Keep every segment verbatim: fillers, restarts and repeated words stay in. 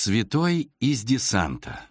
Святой из десанта.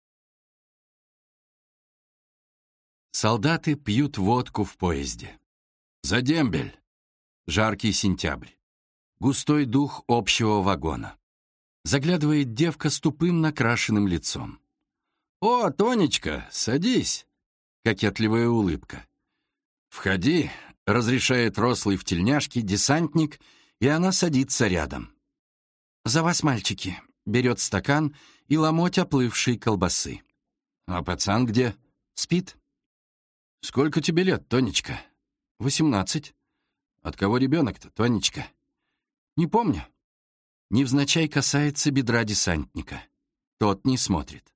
Солдаты пьют водку в поезде. За дембель. Жаркий сентябрь. Густой дух общего вагона. Заглядывает девка с тупым накрашенным лицом. «О, Тонечка, садись!» Кокетливая улыбка. «Входи», — разрешает рослый в тельняшке десантник, и она садится рядом. «За вас, мальчики», — берет стакан и ломоть оплывшей колбасы. «А пацан где?» «Спит». «Сколько тебе лет, Тонечка?» «Восемнадцать». «От кого ребенок-то, Тонечка?» «Не помню». Невзначай касается бедра десантника. Тот не смотрит.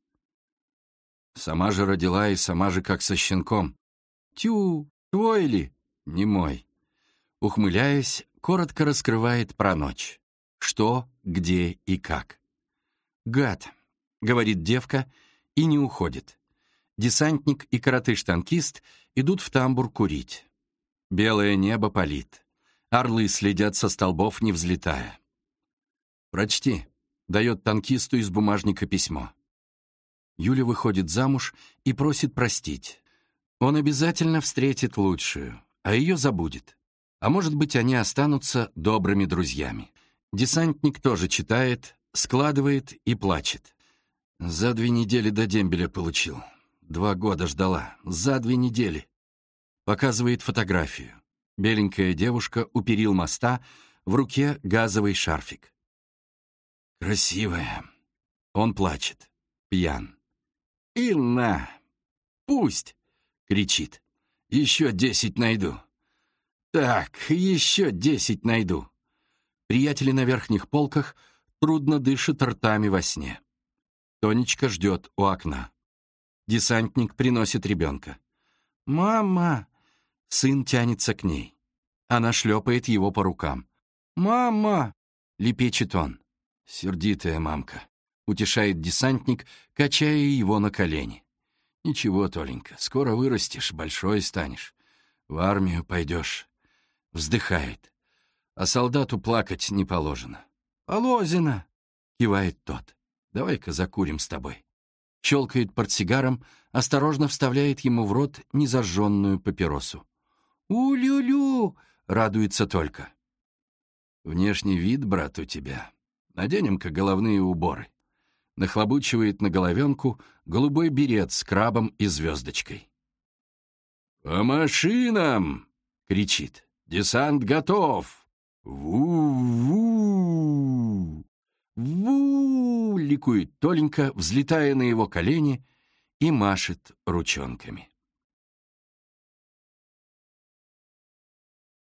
«Сама же родила и сама же как со щенком». «Тю, твой ли?» «Не мой». Ухмыляясь, коротко раскрывает про ночь. Что, где и как. «Гад», — говорит девка и не уходит. Десантник и коротыш-танкист идут в тамбур курить. Белое небо палит. Орлы следят со столбов, не взлетая. «Прочти», — дает танкисту из бумажника письмо. Юля выходит замуж и просит простить. Он обязательно встретит лучшую, а ее забудет. А может быть, они останутся добрыми друзьями. Десантник тоже читает, складывает и плачет. За две недели до дембеля получил. Два года ждала. За две недели. Показывает фотографию. Беленькая девушка у перил моста, в руке газовый шарфик. Красивая. Он плачет. Пьян. «И на! Пусть!» — кричит. «Еще десять найду!» «Так, еще десять найду!» Приятели на верхних полках трудно дышат ртами во сне. Тонечка ждет у окна. Десантник приносит ребенка. «Мама!» Сын тянется к ней. Она шлепает его по рукам. «Мама!» — лепечет он. «Сердитая мамка», — утешает десантник, качая его на колени. «Ничего, Толенька, скоро вырастешь, большой станешь. В армию пойдешь». Вздыхает. А солдату плакать не положено. «Положено!» — кивает тот. «Давай-ка закурим с тобой». Щелкает портсигаром, осторожно вставляет ему в рот незажженную папиросу. «У-лю-лю!» — радуется только. «Внешний вид, брат, у тебя. Наденем-ка головные уборы». Нахлобучивает на головенку голубой берет с крабом и звездочкой. «По машинам!» — кричит. «Десант готов!» «Ву-ву!» «Ву!» — ликует Толенька, взлетая на его колени, и машет ручонками.